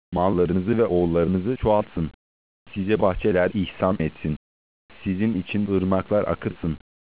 mallarınızı ve oğullarınızı çoğaltsın. Size bahçeler ihsan etsin. Sizin için ırmaklar akıtsın.